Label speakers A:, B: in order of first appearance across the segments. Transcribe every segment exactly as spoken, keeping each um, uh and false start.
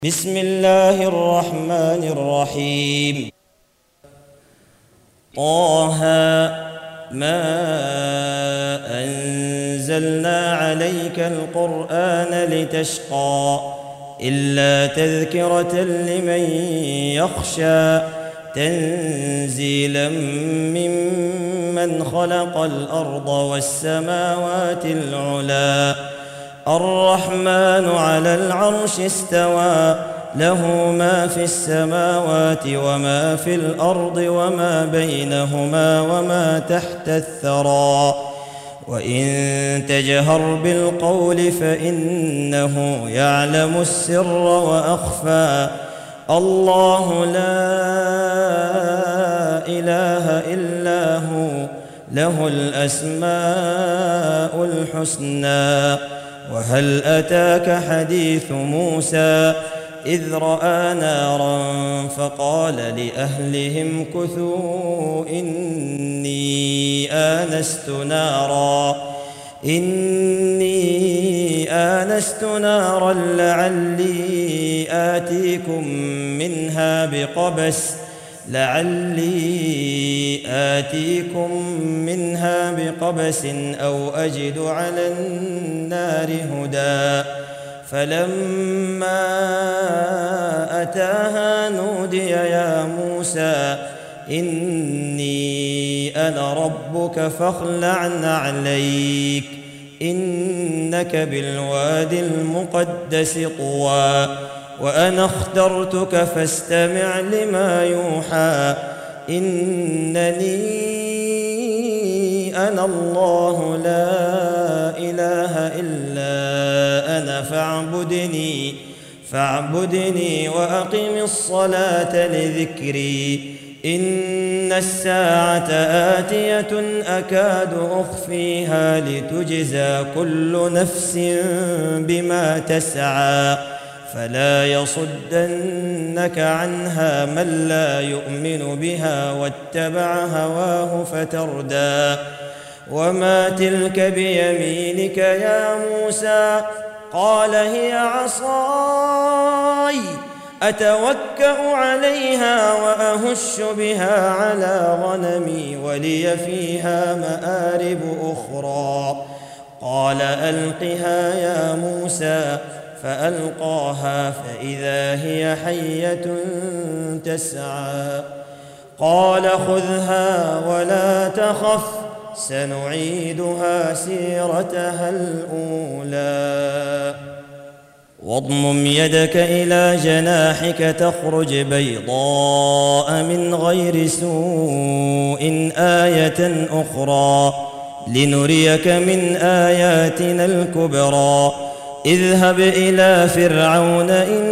A: بسم الله الرحمن الرحيم. طه ما أنزلنا عليك القرآن لتشقى إلا تذكرة لمن يخشى تنزيلا ممن خلق الأرض والسماوات العلى الرحمن على العرش استوى له ما في السماوات وما في الأرض وما بينهما وما تحت الثرى وإن تجهر بالقول فإنه يعلم السر وأخفى الله لا إله إلا هو له الأسماء الحسنى. وهل أتاك حديث موسى إذ رأى نارا فقال لأهلهم كثوا إني آنست نارا إني آنست نارا لعلي آتيكم منها بقبس لعلي آتيكم منها بقبس أو أجد على النار هدى فلما أتاها نودي يا موسى إني أنا ربك فاخلع نعليك إنك بالوادي المقدس طوى وأنا اخترتك فاستمع لما يوحى إنني أنا الله لا إله إلا أنا فاعبدني فاعبدني وأقم الصلاة لذكري إن الساعة آتية أكاد أخفيها لتجزى كل نفس بما تسعى فلا يصدنك عنها من لا يؤمن بها واتبع هواه فتردى وما تلك بيمينك يا موسى قال هي عصاي أتوكأ عليها وأهش بها على غنمي ولي فيها مآرب أخرى قال ألقها يا موسى فألقاها فإذا هي حية تسعى قال خذها ولا تخف سنعيدها سيرتها الأولى واضمم يدك إلى جناحك تخرج بيضاء من غير سوء آية أخرى لنريك من آياتنا الكبرى اذهب إلى فرعون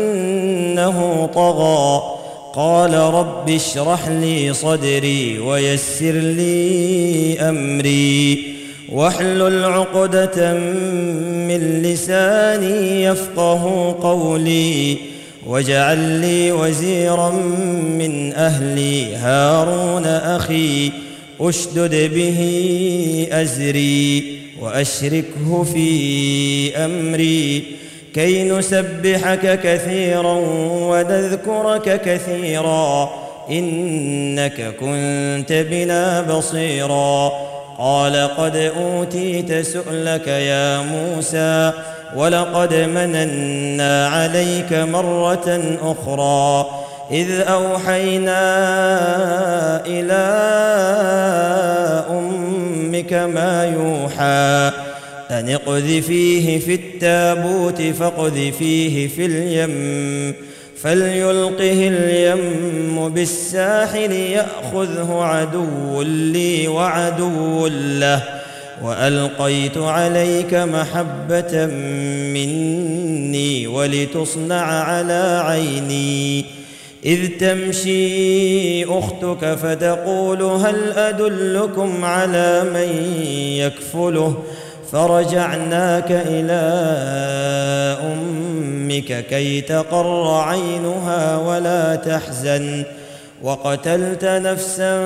A: إنه طغى قال رب اشرح لي صدري ويسر لي أمري واحلل عقدة من لساني يفقه قولي واجعل لي وزيرا من أهلي هارون أخي أشدد به أزري وأشركه في أمري كي نسبحك كثيرا ونذكرك كثيرا إنك كنت بنا بصيرا قال قد أوتيت سؤلك يا موسى ولقد مننا عليك مرة أخرى إذ أوحينا إلى أمك ما يوحى أن اقذفيه في التابوت فاقذفيه في اليم فليلقه اليم بالساحل يأخذه عدو لي وعدو له وألقيت عليك محبة مني ولتصنع على عيني إذ تمشي أختك فتقول هل أدلكم على من يكفله فرجعناك إلى أمك كي تقر عينها ولا تحزن وقتلت نفسا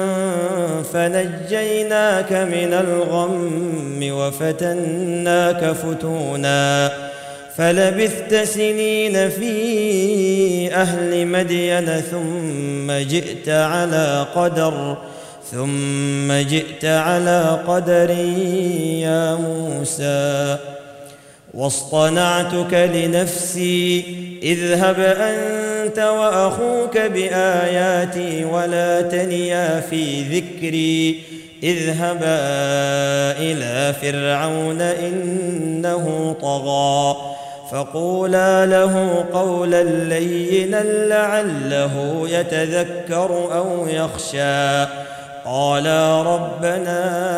A: فنجيناك من الغم وفتناك فتونا فلبثت سنين في أهل مدين ثم جئت على قدر ثم جئت على قدر يا موسى واصطنعتك لنفسي اذهب أنت وأخوك بآياتي ولا تنيا في ذكري اذهبا إلى فرعون إنه طغى فقولا له قولا لينا لعله يتذكر أو يخشى قالا ربنا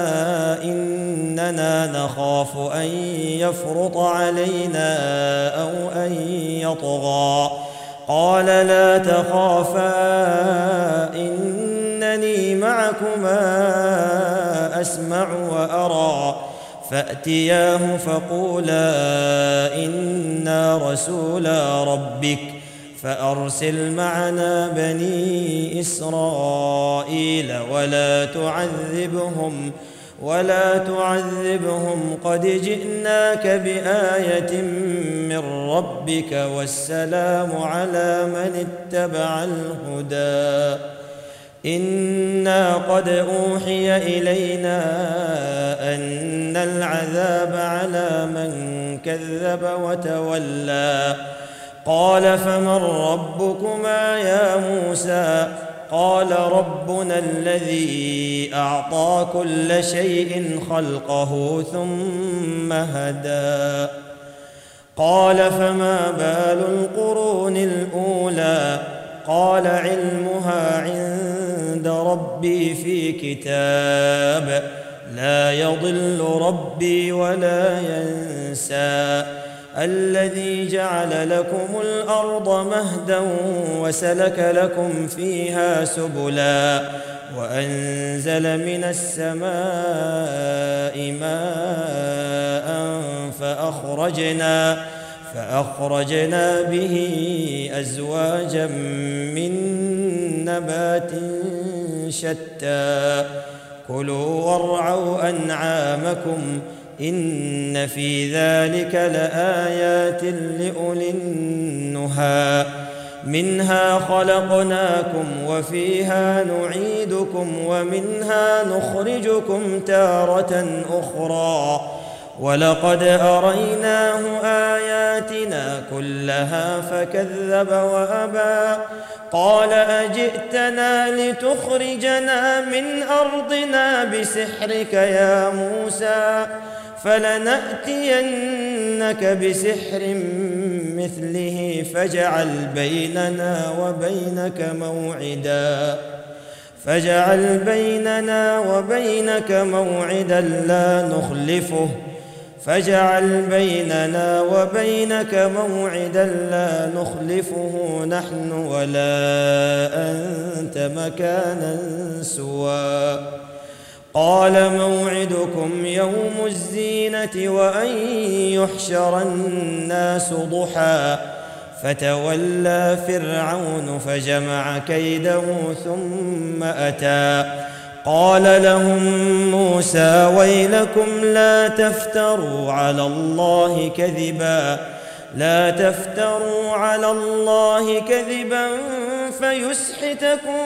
A: إننا نخاف أن يفرط علينا أو أن يطغى قال لا تخافا إنني معكما أسمع وأرى فأتياه فقولا إنا رسولا ربك فأرسل معنا بني إسرائيل ولا تعذبهم ولا تعذبهم قد جئناك بآية من ربك والسلام على من اتبع الهدى إنا قد أوحي إلينا أن العذاب على من كذب وتولى قال فمن ربكما يا موسى قال ربنا الذي أعطى كل شيء خلقه ثم هدى قال فما بال القرون الأولى قال علمها عند ربي في كتاب لا يضل ربي ولا ينسى الذي جعل لكم الأرض مهدا وسلك لكم فيها سبلا وأنزل من السماء ماء فأخرجنا فأخرجنا به أزواجا من نبات شتى كلوا وارعوا أنعامكم إن في ذلك لآيات لأولي النهى منها خلقناكم وفيها نعيدكم ومنها نخرجكم تارة أخرى ولقد أريناه آياتنا كلها فكذب وأبى قال أجئتنا لتخرجنا من أرضنا بسحرك يا موسى فلنأتينك بسحر مثله فاجعل بيننا وبينك موعدا فاجعل بيننا وبينك موعدا لا نخلفه فاجعل بيننا وبينك موعدا لا نخلفه نحن ولا أنت مكانا سوى قال موعدكم يوم الزينة وأن يحشر الناس ضحى فتولى فرعون فجمع كيده ثم أتى قال لهم موسى ويلكم لا تفتروا على الله كذبا لا تفتروا على الله كذبا فيسحتكم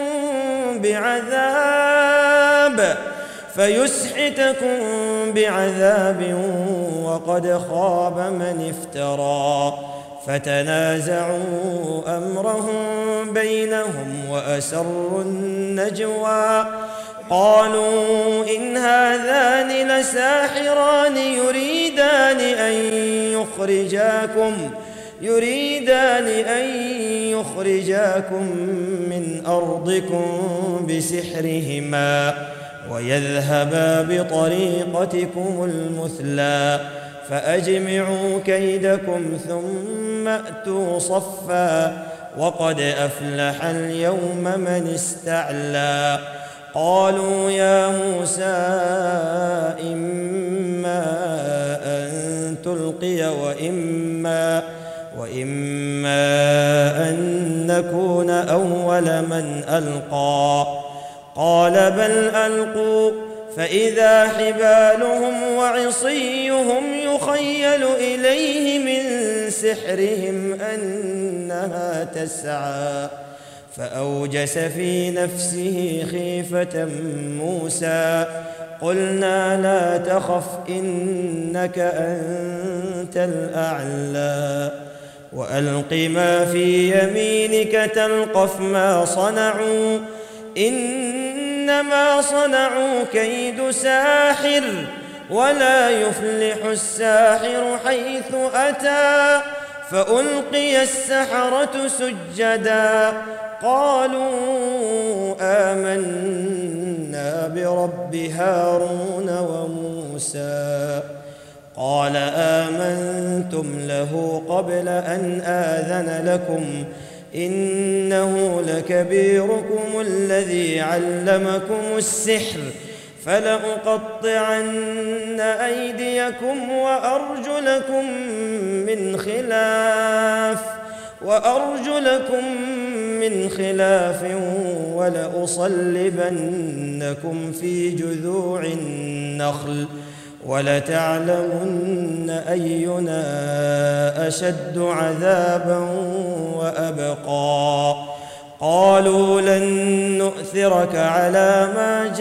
A: بعذاب فيسحتكم بعذاب وقد خاب من افترى فتنازعوا أمرهم بينهم وأسروا النجوى قالوا إن هذان لساحران يريدان أن يخرجاكم يريدان أن يخرجاكم من أرضكم بسحرهما ويذهبا بطريقتكم المثلى فأجمعوا كيدكم ثم أتوا صفا وقد أفلح اليوم من استعلى قالوا يا موسى إما أن تلقي وإما وإما أن نكون أول من ألقى قال بل ألقوا فإذا حبالهم وعصيهم يخيل إليه من سحرهم أنها تسعى فأوجس في نفسه خيفة موسى قلنا لا تخف إنك أنت الأعلى وألق ما في يمينك تلقف ما صنعوا إنما صنعوا كيد ساحر ولا يفلح الساحر حيث أتى فألقي السحرة سجدا قالوا آمنا برب هارون وموسى قال آمنتم له قبل أن آذن لكم إنه لكبيركم الذي علمكم السحر فلأقطعن أيديكم وأرجلكم من خلاف وأرجلكم من خلاف ولأصلبنكم في جذوع النخل ولتعلمن أينا أشد عذابا وأبقى قالوا لن نؤثرك على ما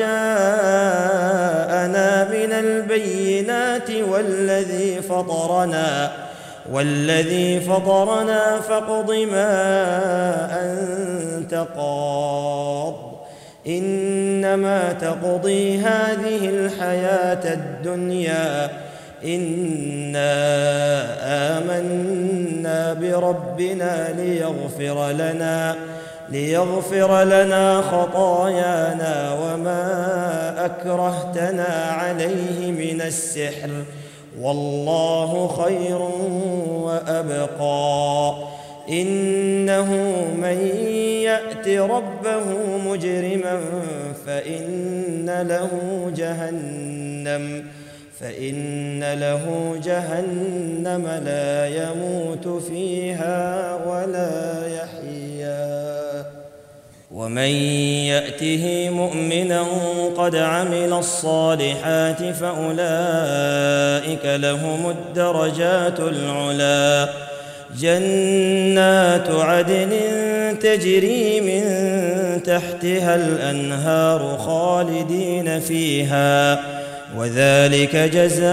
A: جاءنا من البينات والذي فطرنا والذي فطرنا فاقض ما أنت قاض إنما تقضي هذه الحياة الدنيا إنا آمنا بربنا ليغفر لنا ليغفر لنا خطايانا وما أكرهتنا عليه من السحر والله خير وأبقى إنه من يأت ربه مجرما فإن له جهنم فإن له جهنم لا يموت فيها ولا يحيا ومن يأته مؤمنا قد عمل الصالحات فأولئك لهم الدرجات العلى جنات عدن تجري من تحتها الأنهار خالدين فيها وذلك جزاء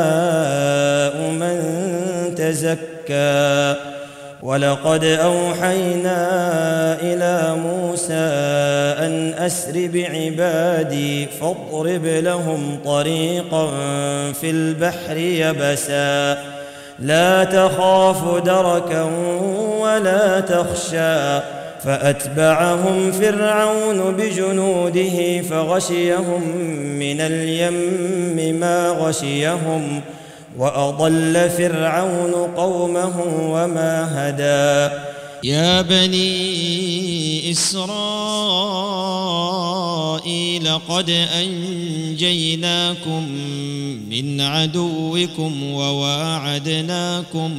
A: من تزكى ولقد أوحينا إلى موسى أن أسر بعبادي فاضرب لهم طريقا في البحر يبسا لا تخاف دركا ولا تخشى فأتبعهم فرعون بجنوده فغشيهم من اليم ما غشيهم وأضل فرعون قومه وما هدى
B: يا بني إسرائيل قد أنجيناكم من عدوكم وواعدناكم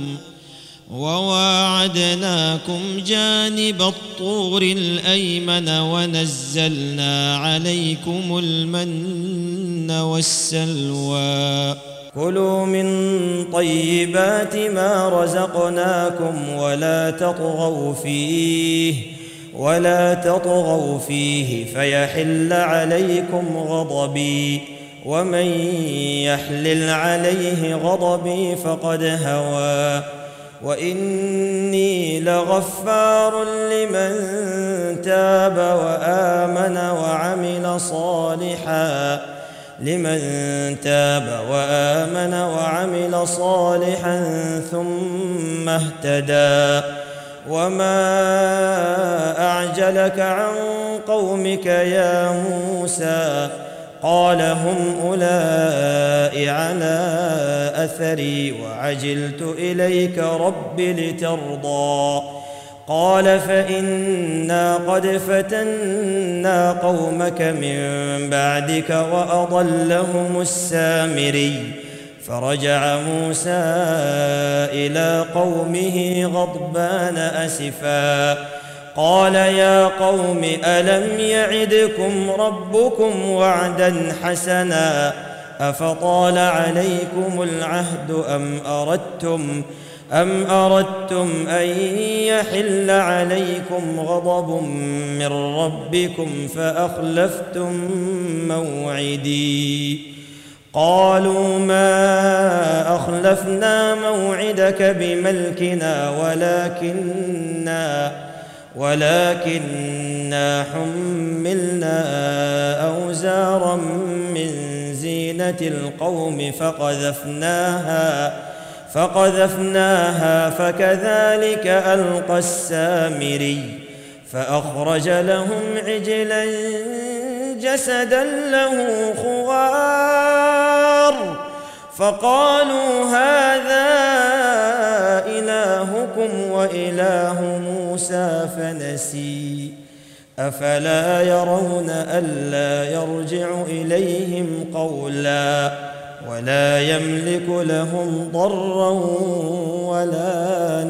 B: وواعدناكم جانب الطور الأيمن ونزلنا عليكم المن والسلوى
A: كلوا من طيبات ما رزقناكم ولا تطغوا فيه ولا تطغوا فيه فيحل عليكم غضبي ومن يحلل عليه غضبي فقد هوى وإني لغفار لمن تاب وآمن وعمل صالحا لمن تاب وآمن وعمل صالحا ثم اهتدى وما أعجلك عن قومك يا موسى قال هم أولئك على أثري وعجلت إليك رب لترضى قال فإنا قد فتنا قومك من بعدك وأضلهم السامري فرجع موسى إلى قومه غضبان أسفا قال يا قوم ألم يعدكم ربكم وعدا حسنا أفطال عليكم العهد أم أردتم أم أردتم أن يحل عليكم غضب من ربكم فأخلفتم موعدي قالوا ما أخلفنا موعدك بملكنا ولكننا ولكننا حملنا أوزارا من زينة القوم فقذفناها فقذفناها فكذلك ألقى السامري فأخرج لهم عجلا جسدا له خوار فقالوا هذا إلهكم وإله موسى فنسي أفلا يرون ألا يرجع إليهم قولا ولا يملك لهم ضرا ولا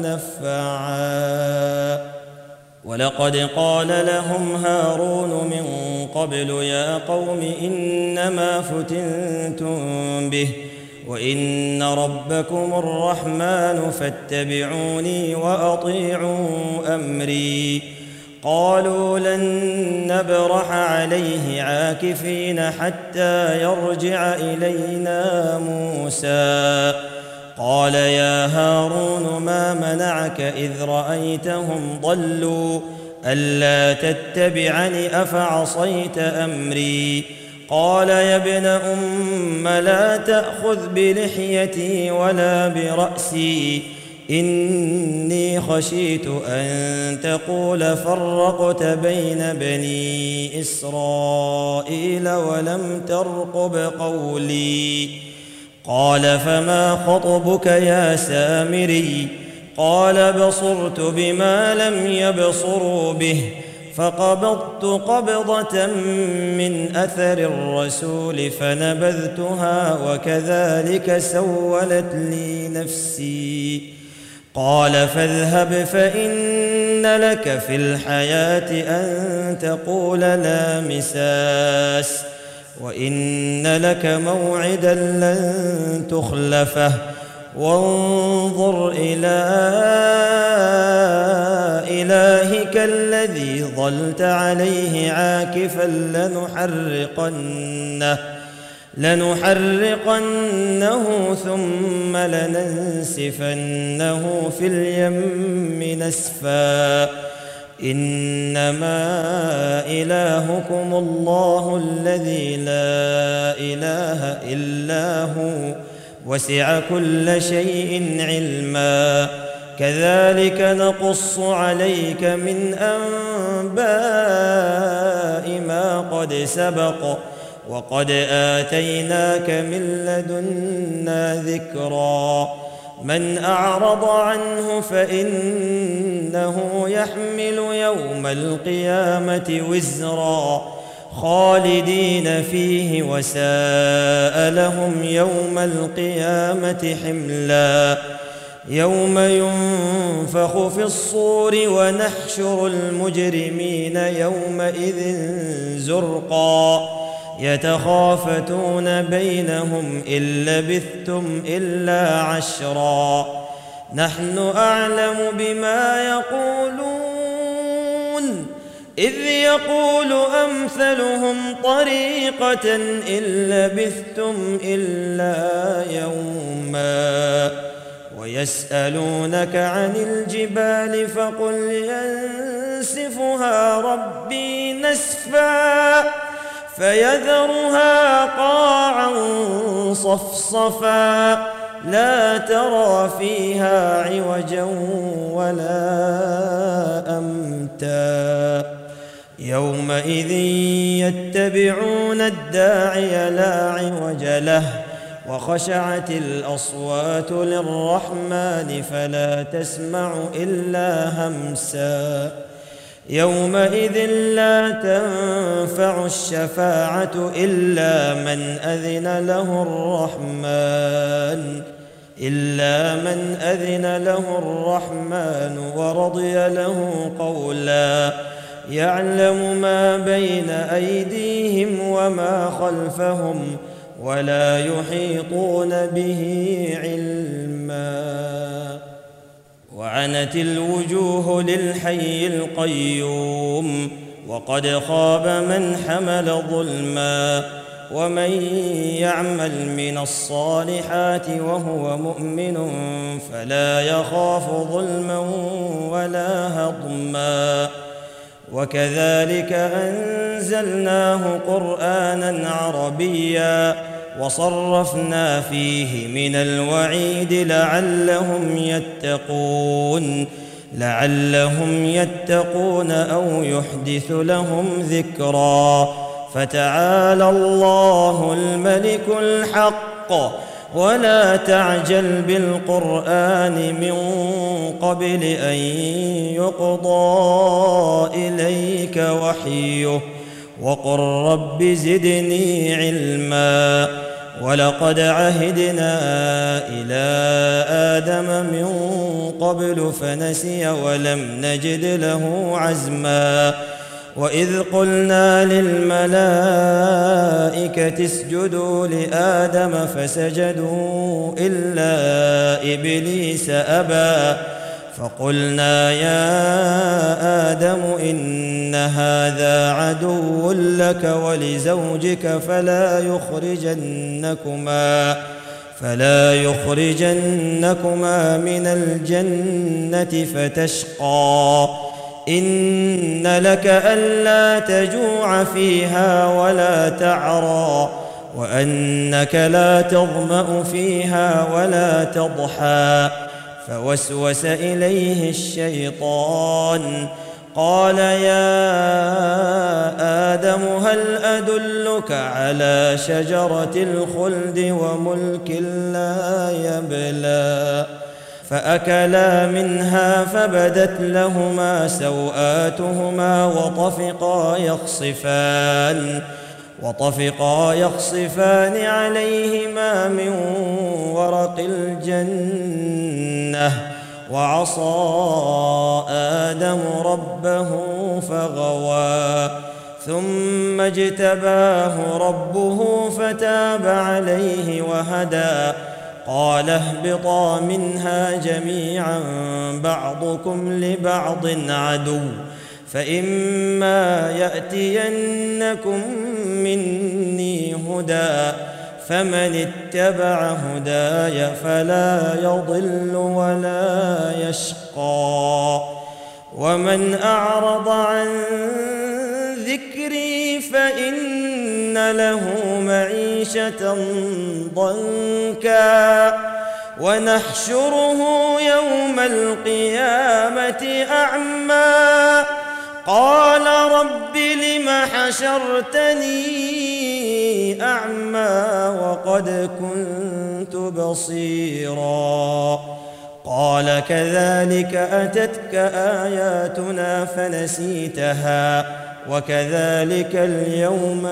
A: نفعا ولقد قال لهم هارون من قبل يا قوم إنما فتنتم به وإن ربكم الرحمن فاتبعوني وأطيعوا أمري قالوا لن نبرح عليه عاكفين حتى يرجع إلينا موسى قال يا هارون ما منعك إذ رأيتهم ضلوا ألا تتبعني أفعصيت أمري قال يا ابن أم لا تأخذ بلحيتي ولا برأسي إني خشيت أن تقول فرقت بين بني إسرائيل ولم ترقب قولي قال فما خطبك يا سامري قال بصرت بما لم يبصروا به فقبضت قبضة من أثر الرسول فنبذتها وكذلك سولت لي نفسي قال فاذهب فإن لك في الحياة أن تقول لا مساس وإن لك موعدا لن تخلفه وانظر إلى إلهك الذي ظلت عليه عاكفا لنحرقنه لنحرقنه ثم لننسفنه في اليم نسفا إنما إلهكم الله الذي لا إله إلا هو وسع كل شيء علما كذلك نقص عليك من أنباء ما قد سبق وقد آتيناك من لدنا ذكرا من أعرض عنه فإنه يحمل يوم القيامة وزرا خالدين فيه وساء لهم يوم القيامة حملا يوم ينفخ في الصور ونحشر المجرمين يومئذ زرقا يتخافتون بينهم إن لبثتم إلا عشرا نحن أعلم بما يقولون إذ يقول أمثلهم طريقة إن لبثتم إلا يوما ويسألونك عن الجبال فقل ينسفها ربي نسفا فيذرها قاعا صفصفا لا ترى فيها عوجا ولا أمتا يومئذ يتبعون الداعي لا عوج له وخشعت الأصوات للرحمن فلا تسمع إلا همسا يومئذ لا تنفع الشفاعة إلا من أذن له الرحمن إلا من أذن له الرحمن ورضي له قولا يعلم ما بين أيديهم وما خلفهم ولا يحيطون به علما وعنت الوجوه للحي القيوم وقد خاب من حمل ظلما ومن يعمل من الصالحات وهو مؤمن فلا يخاف ظلما ولا هضما وكذلك أنزلناه قرآنا عربيا وصرفنا فيه من الوعيد لعلهم يتقون لعلهم يتقون أو يحدث لهم ذكرا فتعالى الله الملك الحق ولا تعجل بالقرآن من قبل أن يقضى إليك وحيه وقل رب زدني علما ولقد عهدنا إلى آدم من قبل فنسي ولم نجد له عزما وإذ قلنا للملائكة اسجدوا لآدم فسجدوا إلا إبليس أبى فقلنا يا آدم إن هذا عدو لك ولزوجك فلا يخرجنكما فلا يخرجنكما من الجنة فتشقى إن لك ألا تجوع فيها ولا تعرى وأنك لا تظمأ فيها ولا تضحى فوسوس إليه الشيطان قال يا آدم هل أدلك على شجرة الخلد وملك لا يبلى فأكلا منها فبدت لهما سوآتهما وطفقا يخصفان وطفقا يخصفان عليهما من ورق الجنة وعصى آدم ربه فغوى ثم اجتباه ربه فتاب عليه وهدى قال اهبطا منها جميعا بعضكم لبعض عدو فإما يأتينكم مني هدى فمن اتبع هداي فلا يضل ولا يشقى ومن أعرض عن ذكري فإن له معيشة ضنكا ونحشره يوم القيامة أعمى قال رب لم حشرتني أعمى وقد كنت بصيرا قال كذلك أتتك آياتنا فنسيتها وكذلك اليوم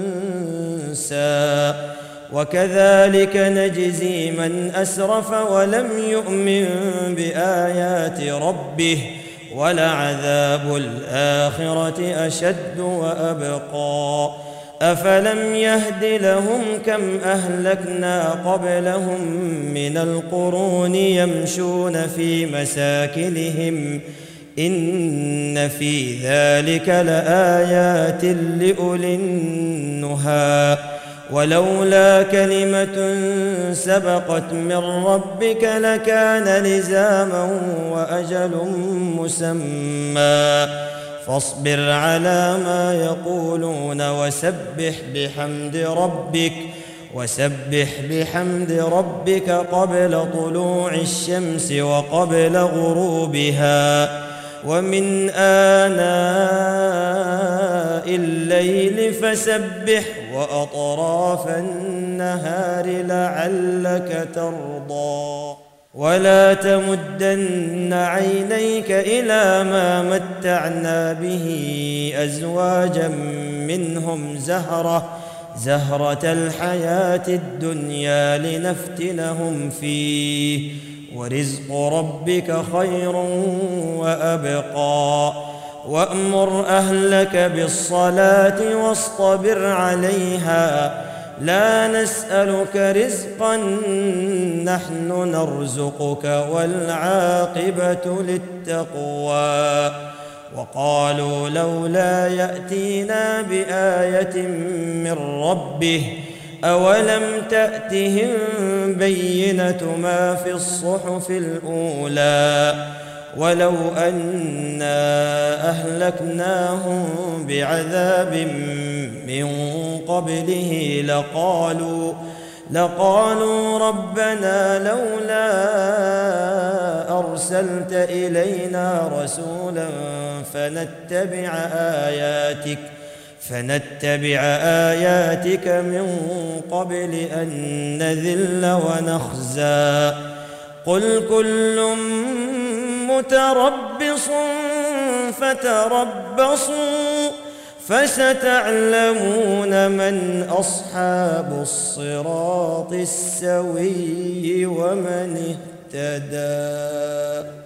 A: تنسى وكذلك نجزي من أسرف ولم يؤمن بآيات ربه ولعذاب الآخرة أشد وأبقى أفلم يهد لهم كم أهلكنا قبلهم من القرون يمشون في مساكنهم إن في ذلك لآيات لأولي النهى ولولا كلمة سبقت من ربك لكان لزاما وأجل مسمى فاصبر على ما يقولون وسبح بحمد ربك وسبح بحمد ربك قبل طلوع الشمس وقبل غروبها ومن آناء الليل فسبح وأطراف النهار لعلك ترضى ولا تمدن عينيك إلى ما متعنا به أزواجا منهم زهرة زهرة الحياة الدنيا لنفتنهم فيه ورزق ربك خير وأبقى وأمر أهلك بالصلاة واصطبر عليها لا نسألك رزقا نحن نرزقك والعاقبة للتقوى. وقالوا لولا يأتينا بآية من ربه أولم تأتهم بينة ما في الصحف الأولى ولو أنا أهلكناهم بعذاب من قبله لقالوا لقالوا ربنا لولا أرسلت إلينا رسولا فنتبع آياتك فنتبع آياتك من قبل أن نذل ونخزى. قل كل متربص فتربصوا فستعلمون من أصحاب الصراط السوي ومن اهتدى.